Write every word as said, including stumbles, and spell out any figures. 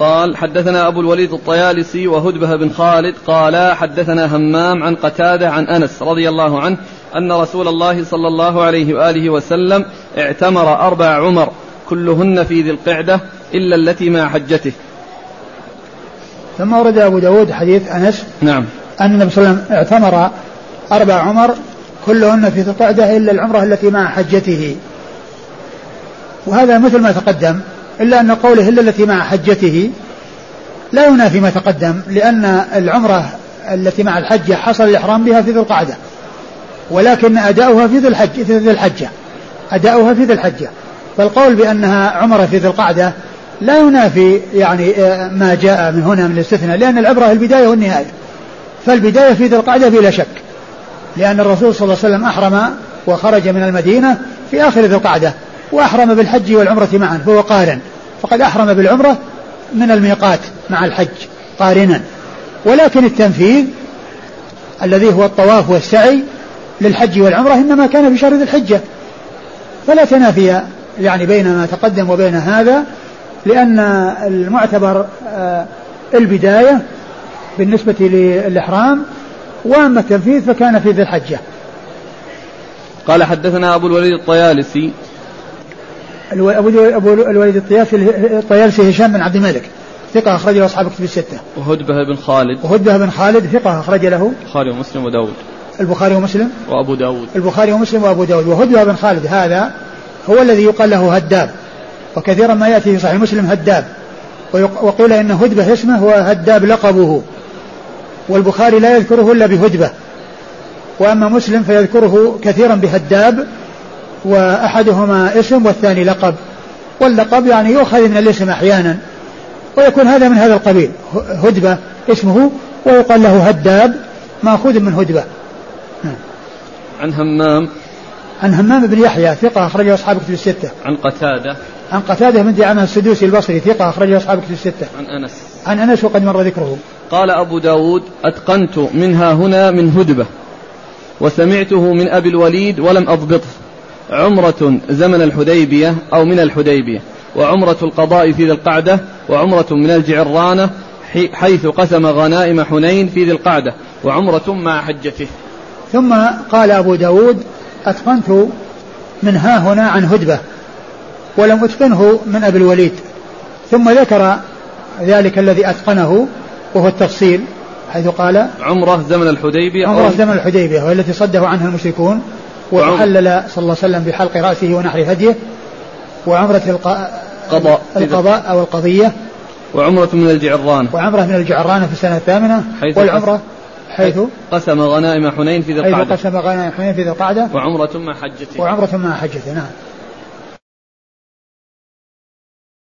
قال حدثنا أبو الوليد الطيالسي وهدبة بن خالد قال حدثنا همام عن قتادة عن أنس رضي الله عنه أن رسول الله صلى الله عليه وآله وسلم اعتمر أربع عمر كلهن في ذي القعدة إلا التي مع حجته. ثم ورد أبو داود حديث أنس نعم أن النبي صلى الله عليه وسلم اعتمر أربع عمر كلهن في ذي القعدة إلا العمرة التي مع حجته، وهذا مثل ما تقدم، إلا أن قوله إلا التي مع حجته لا ينافي ما تقدم، لأن العمرة التي مع الحجة حصل الإحرام بها في ذي القعدة، ولكن أداؤها في ذي الحج في ذي الحجة أداؤها في ذي الحجة فالقول بأنها عمرة في ذي القعدة لا ينافي يعني ما جاء من هنا من الاستثناء، لأن العبرة البداية والنهاية، فالبداية في ذي القعدة بلا شك، لأن الرسول صلى الله عليه وسلم أحرم وخرج من المدينة في آخر ذي القعدة، وأحرم بالحج والعمرة معا فهو قارن، فقد أحرم بالعمرة من الميقات مع الحج قارنا، ولكن التنفيذ الذي هو الطواف والسعي للحج والعمرة إنما كان في شهر ذي الحجة، فلا تنافي يعني بين ما تقدم وبين هذا، لأن المعتبر البداية بالنسبة للإحرام، وأما التنفيذ فكان في ذي الحجة. قال حدثنا أبو الوليد الطيالسي أبو الوليد الطيالسي هشام بن عبد الملك ثقة أخرج له أصحاب كتب الستة. وهدبة بن خالد وهدبة بن خالد ثقة أخرج له البخاري ومسلم وداود البخاري ومسلم وأبو داود البخاري ومسلم وأبو داود. وهدبة بن خالد هذا هو الذي يقال له هداب، وكثيرا ما يأتي في صحيح مسلم هداب، وقيل إن هدبة اسمه هو هداب لقبه، والبخاري لا يذكره إلا بهدبة، وأما مسلم فيذكره كثيرا بهداب، وأحدهما اسم والثاني لقب، واللقب يعني يؤخذ من الاسم أحيانا، ويكون هذا من هذا القبيل، هدبة اسمه ويقال له هداب مأخوذ من هدبة. عن همام عن همام بن يحيى ثقة أخرجه أصحاب كتب الستة. عن قتادة عن قتادة بن دعامة السدوسي البصري ثقة أخرجه أصحاب كتب الستة. عن أنس عن أنس وقد مر ذكره. قال أبو داود أتقنت منها هنا من هدبة، وسمعته من أبي الوليد ولم أضبطه، عمرة زمن الحديبية أو من الحديبية، وعمرة القضاء في ذي القعدة، وعمرة من الجعرانة حيث قسم غنائم حنين في ذي القعدة، وعمرة مع حجته. ثم قال أبو داود أتقنت من ها هنا عن هدبة ولم أتقنه من أبي الوليد، ثم ذكر ذلك الذي أتقنه وهو التفصيل، حيث قال عمرة زمن الحديبية عمرة زمن الحديبية والتي صده عنها المشركون، وحلل صلى الله عليه وسلم بحلق رأسه ونحر هديه، وعمرة القضاء, القضاء أو القضية، وعمرة من الجعرانة وعمرة من الجعرانة في السنة الثامنة، والعمرة حيث قسم غنائم حنين في ذي القعدة حيث قسم غنائم حنين في ذي القعدة، وعمرة مع حجته وعمرة مع حجته. نعم.